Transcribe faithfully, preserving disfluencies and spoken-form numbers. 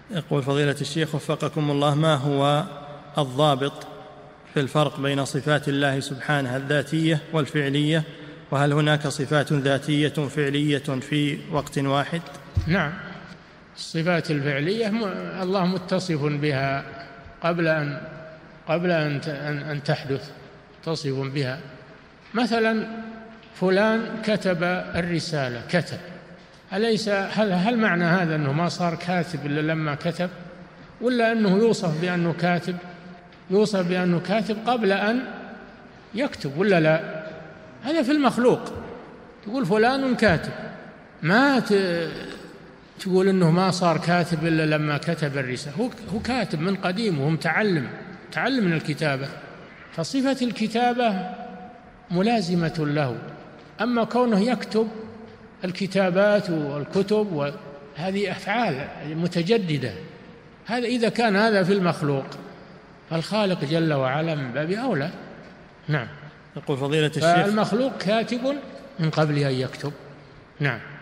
يقول فضيلة الشيخ وفقكم الله، ما هو الضابط في الفرق بين صفات الله سبحانه الذاتية والفعلية، وهل هناك صفات ذاتية فعلية في وقت واحد؟ نعم، الصفات الفعلية الله متصف بها قبل أن قبل أن أن تحدث، متصف بها. مثلا فلان كتب الرسالة، كتب، أليس هل هل معنى هذا أنه ما صار كاتب إلا لما كتب، ولا أنه يوصف بأنه كاتب؟ يوصف بأنه كاتب قبل أن يكتب ولا لا؟ هذا في المخلوق، تقول فلان كاتب، ما تقول أنه ما صار كاتب إلا لما كتب الرسالة. هو هو كاتب من قديم، وهو متعلم تعلم من الكتابة، فصفة الكتابة ملازمة له. أما كونه يكتب الكتابات والكتب وهذه أفعال متجددة، هذا إذا كان هذا في المخلوق، فالخالق جل وعلا من باب أولى. نعم. يقول فضيلة الشيخ فالمخلوق كاتب من قبل أن يكتب. نعم.